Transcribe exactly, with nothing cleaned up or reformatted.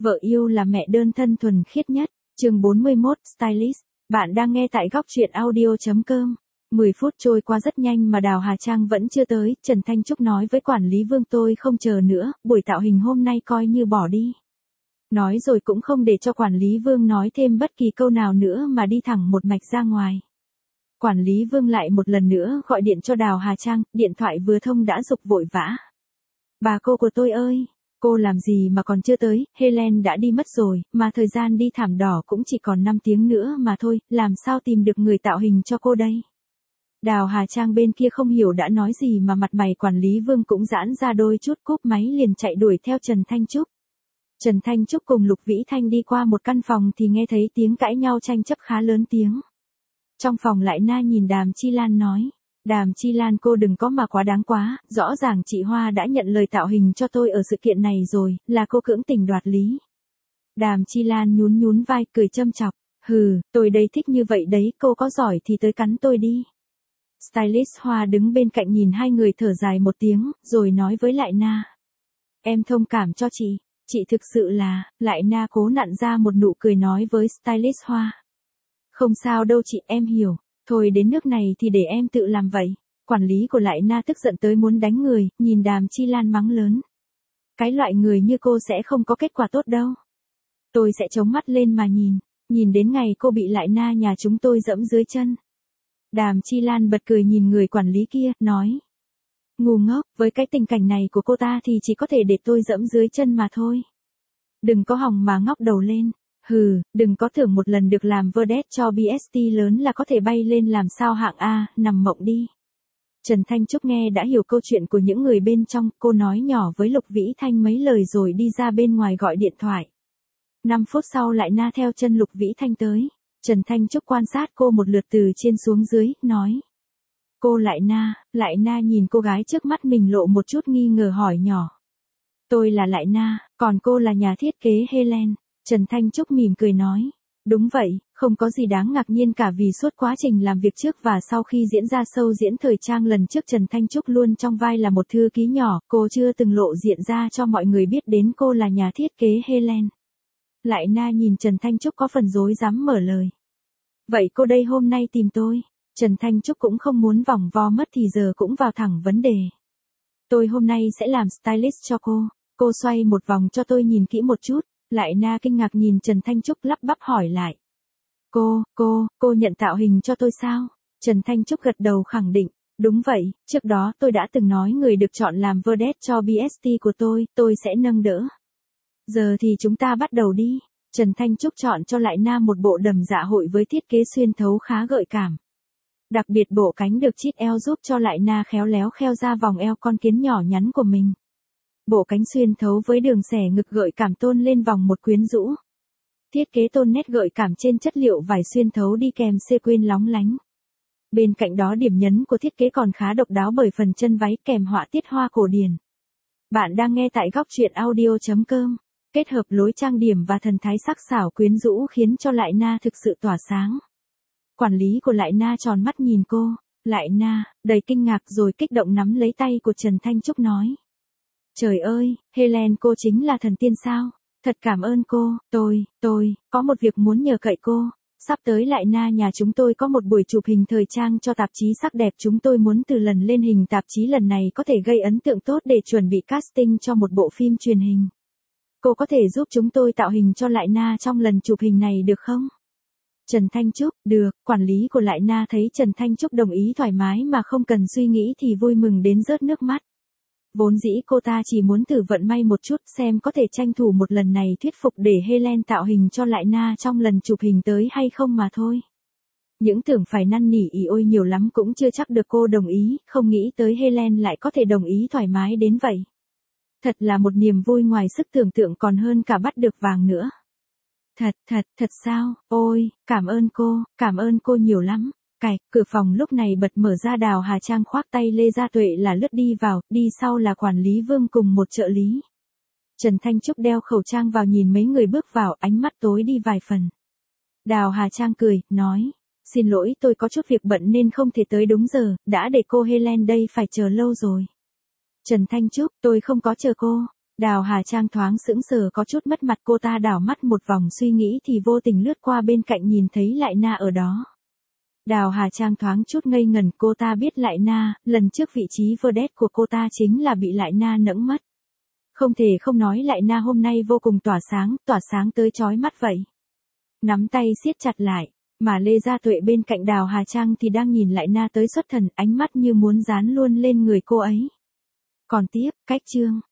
Vợ yêu là mẹ đơn thân thuần khiết nhất. Chương bốn mươi mốt, Stylist. Bạn đang nghe tại góc truyện audio chấm com. mười phút trôi qua rất nhanh mà Đào Hà Trang vẫn chưa tới. Trần Thanh Trúc nói với quản lý Vương tôi không chờ nữa, buổi tạo hình hôm nay coi như bỏ đi. Nói rồi cũng không để cho quản lý Vương nói thêm bất kỳ câu nào nữa mà đi thẳng một mạch ra ngoài. Quản lý Vương lại một lần nữa gọi điện cho Đào Hà Trang, điện thoại vừa thông đã giục vội vã. Bà cô của tôi ơi! Cô làm gì mà còn chưa tới, Helen đã đi mất rồi, mà thời gian đi thảm đỏ cũng chỉ còn năm tiếng nữa mà thôi, làm sao tìm được người tạo hình cho cô đây? Đào Hà Trang bên kia không hiểu đã nói gì mà mặt mày quản lý Vương cũng giãn ra đôi chút, cúp máy liền chạy đuổi theo Trần Thanh Trúc. Trần Thanh Trúc cùng Lục Vĩ Thanh đi qua một căn phòng thì nghe thấy tiếng cãi nhau tranh chấp khá lớn tiếng. Trong phòng lại Na nhìn Đàm Chi Lan nói. Đàm Chi Lan cô đừng có mà quá đáng quá, rõ ràng chị Hoa đã nhận lời tạo hình cho tôi ở sự kiện này rồi, là cô cưỡng tình đoạt lý. Đàm Chi Lan nhún nhún vai cười châm chọc, hừ, tôi đây thích như vậy đấy, cô có giỏi thì tới cắn tôi đi. Stylist Hoa đứng bên cạnh nhìn hai người thở dài một tiếng, rồi nói với lại Na. Em thông cảm cho chị, chị thực sự là, lại Na cố nặn ra một nụ cười nói với Stylist Hoa. Không sao đâu chị, em hiểu. Thôi đến nước này thì để em tự làm vậy. Quản lý của lại Na tức giận tới muốn đánh người, nhìn Đàm Chi Lan mắng lớn. Cái loại người như cô sẽ không có kết quả tốt đâu. Tôi sẽ chống mắt lên mà nhìn, nhìn đến ngày cô bị lại Na nhà chúng tôi dẫm dưới chân. Đàm Chi Lan bật cười nhìn người quản lý kia, nói. Ngu ngốc, với cái tình cảnh này của cô ta thì chỉ có thể để tôi dẫm dưới chân mà thôi. Đừng có hòng mà ngóc đầu lên. Hừ, đừng có tưởng một lần được làm vedette cho bê ét tê lớn là có thể bay lên làm sao hạng A, nằm mộng đi. Trần Thanh Trúc nghe đã hiểu câu chuyện của những người bên trong, cô nói nhỏ với Lục Vĩ Thanh mấy lời rồi đi ra bên ngoài gọi điện thoại. năm phút sau lại Na theo chân Lục Vĩ Thanh tới. Trần Thanh Trúc quan sát cô một lượt từ trên xuống dưới, nói. Cô lại Na, lại Na nhìn cô gái trước mắt mình lộ một chút nghi ngờ hỏi nhỏ. Tôi là lại Na, còn cô là nhà thiết kế Helen. Trần Thanh Trúc mỉm cười nói. Đúng vậy, không có gì đáng ngạc nhiên cả vì suốt quá trình làm việc trước và sau khi diễn ra show diễn thời trang lần trước Trần Thanh Trúc luôn trong vai là một thư ký nhỏ, cô chưa từng lộ diện ra cho mọi người biết đến cô là nhà thiết kế Helen. Lại Na nhìn Trần Thanh Trúc có phần rối rắm mở lời. Vậy cô đây hôm nay tìm tôi. Trần Thanh Trúc cũng không muốn vòng vo mất thì giờ cũng vào thẳng vấn đề. Tôi hôm nay sẽ làm stylist cho cô. Cô xoay một vòng cho tôi nhìn kỹ một chút. Lại Na kinh ngạc nhìn Trần Thanh Trúc lắp bắp hỏi lại. Cô, cô, cô nhận tạo hình cho tôi sao? Trần Thanh Trúc gật đầu khẳng định. Đúng vậy, trước đó tôi đã từng nói người được chọn làm vedette cho bê ét tê của tôi, tôi sẽ nâng đỡ. Giờ thì chúng ta bắt đầu đi. Trần Thanh Trúc chọn cho lại Na một bộ đầm dạ hội với thiết kế xuyên thấu khá gợi cảm. Đặc biệt bộ cánh được chít eo giúp cho lại Na khéo léo kheo ra vòng eo con kiến nhỏ nhắn của mình. Bộ cánh xuyên thấu với đường xẻ ngực gợi cảm tôn lên vòng một quyến rũ. Thiết kế tôn nét gợi cảm trên chất liệu vải xuyên thấu đi kèm sequin lóng lánh. Bên cạnh đó điểm nhấn của thiết kế còn khá độc đáo bởi phần chân váy kèm họa tiết hoa cổ điển. Bạn đang nghe tại góc truyện audio chấm com. Kết hợp lối trang điểm và thần thái sắc sảo quyến rũ khiến cho lại Na thực sự tỏa sáng. Quản lý của lại Na tròn mắt nhìn cô. Lại Na, đầy kinh ngạc rồi kích động nắm lấy tay của Trần Thanh Trúc nói. Trời ơi, Helen cô chính là thần tiên sao? Thật cảm ơn cô, tôi, tôi, có một việc muốn nhờ cậy cô. Sắp tới lại Na nhà chúng tôi có một buổi chụp hình thời trang cho tạp chí sắc đẹp chúng tôi muốn từ lần lên hình tạp chí lần này có thể gây ấn tượng tốt để chuẩn bị casting cho một bộ phim truyền hình. Cô có thể giúp chúng tôi tạo hình cho lại Na trong lần chụp hình này được không? Trần Thanh Trúc, được, quản lý của lại Na thấy Trần Thanh Trúc đồng ý thoải mái mà không cần suy nghĩ thì vui mừng đến rớt nước mắt. Vốn dĩ cô ta chỉ muốn thử vận may một chút xem có thể tranh thủ một lần này thuyết phục để Helen tạo hình cho lại Na trong lần chụp hình tới hay không mà thôi. Những tưởng phải năn nỉ ỉ ôi nhiều lắm cũng chưa chắc được cô đồng ý, không nghĩ tới Helen lại có thể đồng ý thoải mái đến vậy. Thật là một niềm vui ngoài sức tưởng tượng còn hơn cả bắt được vàng nữa. Thật, thật, thật sao, ôi, cảm ơn cô, cảm ơn cô nhiều lắm. Cạch, cửa phòng lúc này bật mở ra Đào Hà Trang khoác tay Lê Gia Tuệ là lướt đi vào, đi sau là quản lý Vương cùng một trợ lý. Trần Thanh Trúc đeo khẩu trang vào nhìn mấy người bước vào, ánh mắt tối đi vài phần. Đào Hà Trang cười, nói, xin lỗi tôi có chút việc bận nên không thể tới đúng giờ, đã để cô Helen đây phải chờ lâu rồi. Trần Thanh Trúc, tôi không có chờ cô. Đào Hà Trang thoáng sững sờ có chút mất mặt, cô ta đảo mắt một vòng suy nghĩ thì vô tình lướt qua bên cạnh nhìn thấy Lại Na ở đó. Đào Hà Trang thoáng chút ngây ngẩn, cô ta biết Lại Na, lần trước vị trí vedette của cô ta chính là bị Lại Na nẫng mất. Không thể không nói Lại Na hôm nay vô cùng tỏa sáng, tỏa sáng tới chói mắt vậy. Nắm tay siết chặt lại, mà Lê Gia Tuệ bên cạnh Đào Hà Trang thì đang nhìn Lại Na tới xuất thần, ánh mắt như muốn dán luôn lên người cô ấy. Còn tiếp, cách chương.